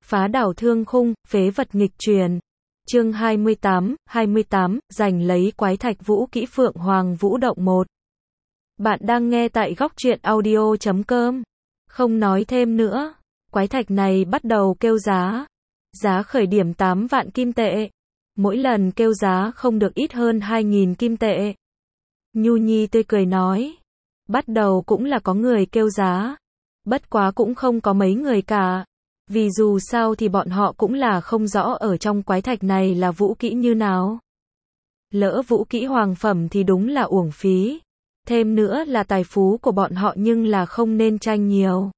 Phá đảo thương khung, phế vật nghịch truyền. Chương 28, giành lấy quái thạch vũ kỹ Phượng Hoàng Vũ Động 1. Bạn đang nghe tại góc truyện audio.com. Không nói thêm nữa, quái thạch này bắt đầu kêu giá. Giá khởi điểm 8 vạn kim tệ. Mỗi lần kêu giá không được ít hơn 2.000 kim tệ. Nhu Nhi tươi cười nói. Bắt đầu cũng là có người kêu giá. Bất quá cũng không có mấy người cả. Vì dù sao thì bọn họ cũng là không rõ ở trong quái thạch này là vũ kỹ như nào. Lỡ vũ kỹ hoàng phẩm thì đúng là uổng phí. Thêm nữa là tài phú của bọn họ nhưng là không nên tranh nhiều.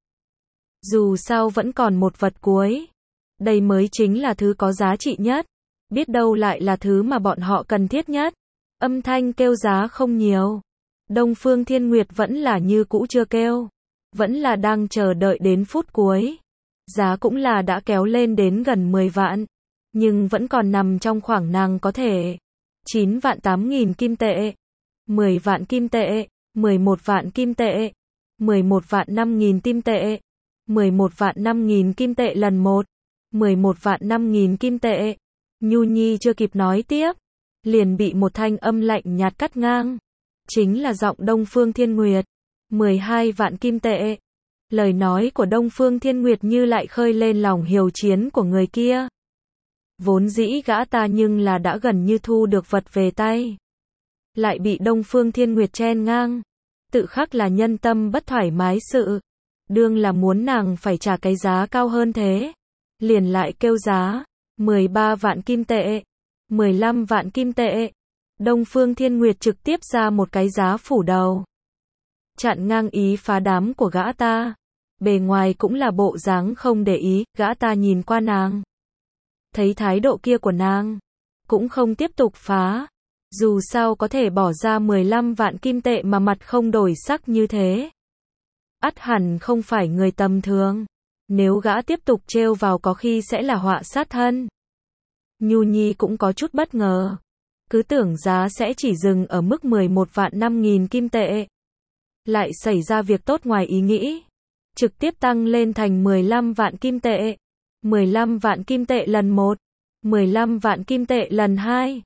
Dù sao vẫn còn một vật cuối. Đây mới chính là thứ có giá trị nhất. Biết đâu lại là thứ mà bọn họ cần thiết nhất. Âm thanh kêu giá không nhiều. Đông Phương Thiên Nguyệt vẫn là như cũ chưa kêu. Vẫn là đang chờ đợi đến phút cuối. Giá cũng là đã kéo lên đến gần 10 vạn. Nhưng vẫn còn nằm trong khoảng nàng có thể. 9 vạn 8.000 kim tệ. 10 vạn kim tệ. 11 vạn kim tệ. 11 vạn 5.000 kim tệ. 11 vạn 5.000 kim tệ lần 1. 11 vạn 5.000 kim tệ. Nhu Nhi chưa kịp nói tiếp. Liền bị một thanh âm lạnh nhạt cắt ngang. Chính là giọng Đông Phương Thiên Nguyệt. 12 vạn kim tệ. Lời nói của Đông Phương Thiên Nguyệt như lại khơi lên lòng hiếu chiến của người kia. Vốn dĩ gã ta nhưng là đã gần như thu được vật về tay. Lại bị Đông Phương Thiên Nguyệt chen ngang. Tự khắc là nhân tâm bất thoải mái sự. Đương là muốn nàng phải trả cái giá cao hơn thế. Liền lại kêu giá. 13 vạn kim tệ. 15 vạn kim tệ. Đông Phương Thiên Nguyệt trực tiếp ra một cái giá phủ đầu. Chặn ngang ý phá đám của gã ta. Bề ngoài cũng là bộ dáng không để ý, gã ta nhìn qua nàng. Thấy thái độ kia của nàng. Cũng không tiếp tục phá. Dù sao có thể bỏ ra 15 vạn kim tệ mà mặt không đổi sắc như thế. Ắt hẳn không phải người tầm thường. Nếu gã tiếp tục trêu vào có khi sẽ là họa sát thân. Nhu Nhi cũng có chút bất ngờ. Cứ tưởng giá sẽ chỉ dừng ở mức 11 vạn 5.000 kim tệ. Lại xảy ra việc tốt ngoài ý nghĩ. Trực tiếp tăng lên thành 15 vạn kim tệ. 15 vạn kim tệ lần 1. 15 vạn kim tệ lần 2.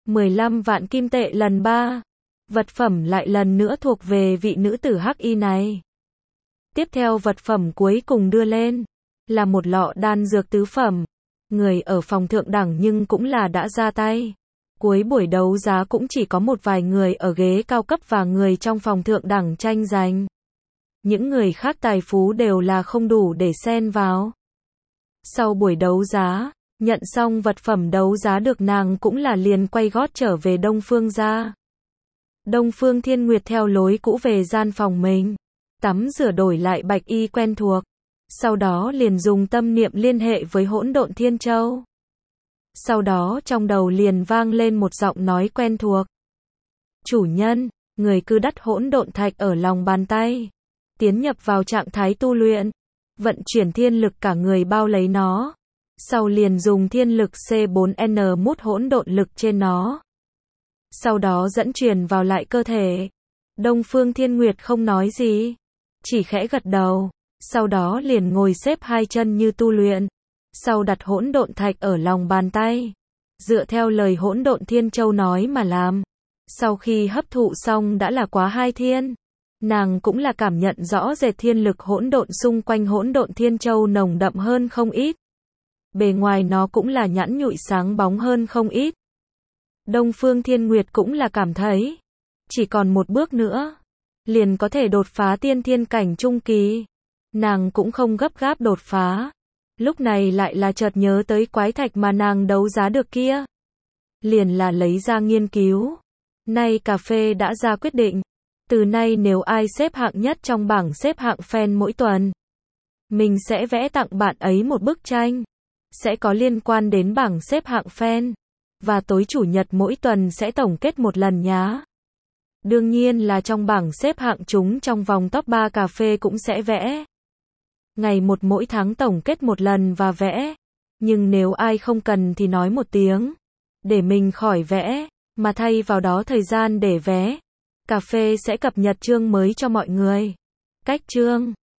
15 vạn kim tệ lần 3. Vật phẩm lại lần nữa thuộc về vị nữ tử hắc y này. Tiếp theo vật phẩm cuối cùng đưa lên. Là một lọ đan dược tứ phẩm. Người ở phòng thượng đẳng nhưng cũng là đã ra tay. Cuối buổi đấu giá cũng chỉ có một vài người ở ghế cao cấp và người trong phòng thượng đẳng tranh giành. Những người khác tài phú đều là không đủ để xen vào. Sau buổi đấu giá, nhận xong vật phẩm đấu giá được nàng cũng là liền quay gót trở về Đông Phương gia. Đông Phương Thiên Nguyệt theo lối cũ về gian phòng mình. Tắm rửa đổi lại bạch y quen thuộc. Sau đó liền dùng tâm niệm liên hệ với Hỗn Độn Thiên Châu. Sau đó trong đầu liền vang lên một giọng nói quen thuộc. Chủ nhân, người cứ đắt hỗn độn thạch ở lòng bàn tay. Tiến nhập vào trạng thái tu luyện. Vận chuyển thiên lực cả người bao lấy nó. Sau liền dùng thiên lực C4N mút hỗn độn lực trên nó. Sau đó dẫn truyền vào lại cơ thể. Đông Phương Thiên Nguyệt không nói gì. Chỉ khẽ gật đầu. Sau đó liền ngồi xếp hai chân như tu luyện. Sau đặt hỗn độn thạch ở lòng bàn tay. Dựa theo lời Hỗn Độn Thiên Châu nói mà làm. Sau khi hấp thụ xong đã là quá hai thiên. Nàng cũng là cảm nhận rõ rệt thiên lực hỗn độn xung quanh Hỗn Độn Thiên Châu nồng đậm hơn không ít. Bề ngoài nó cũng là nhẵn nhụi sáng bóng hơn không ít. Đông Phương Thiên Nguyệt cũng là cảm thấy. Chỉ còn một bước nữa. Liền có thể đột phá tiên thiên cảnh trung kỳ. Nàng cũng không gấp gáp đột phá. Lúc này lại là chợt nhớ tới quái thạch mà nàng đấu giá được kia. Liền là lấy ra nghiên cứu. Nay cà phê đã ra quyết định. Từ nay nếu ai xếp hạng nhất trong bảng xếp hạng fan mỗi tuần. Mình sẽ vẽ tặng bạn ấy một bức tranh. Sẽ có liên quan đến bảng xếp hạng fan. Và tối chủ nhật mỗi tuần sẽ tổng kết một lần nhá. Đương nhiên là trong bảng xếp hạng chúng trong vòng top 3 cà phê cũng sẽ vẽ. Ngày một mỗi tháng tổng kết một lần và vẽ. Nhưng nếu ai không cần thì nói một tiếng. Để mình khỏi vẽ. Mà thay vào đó thời gian để vé. Cà phê sẽ cập nhật chương mới cho mọi người. Cách chương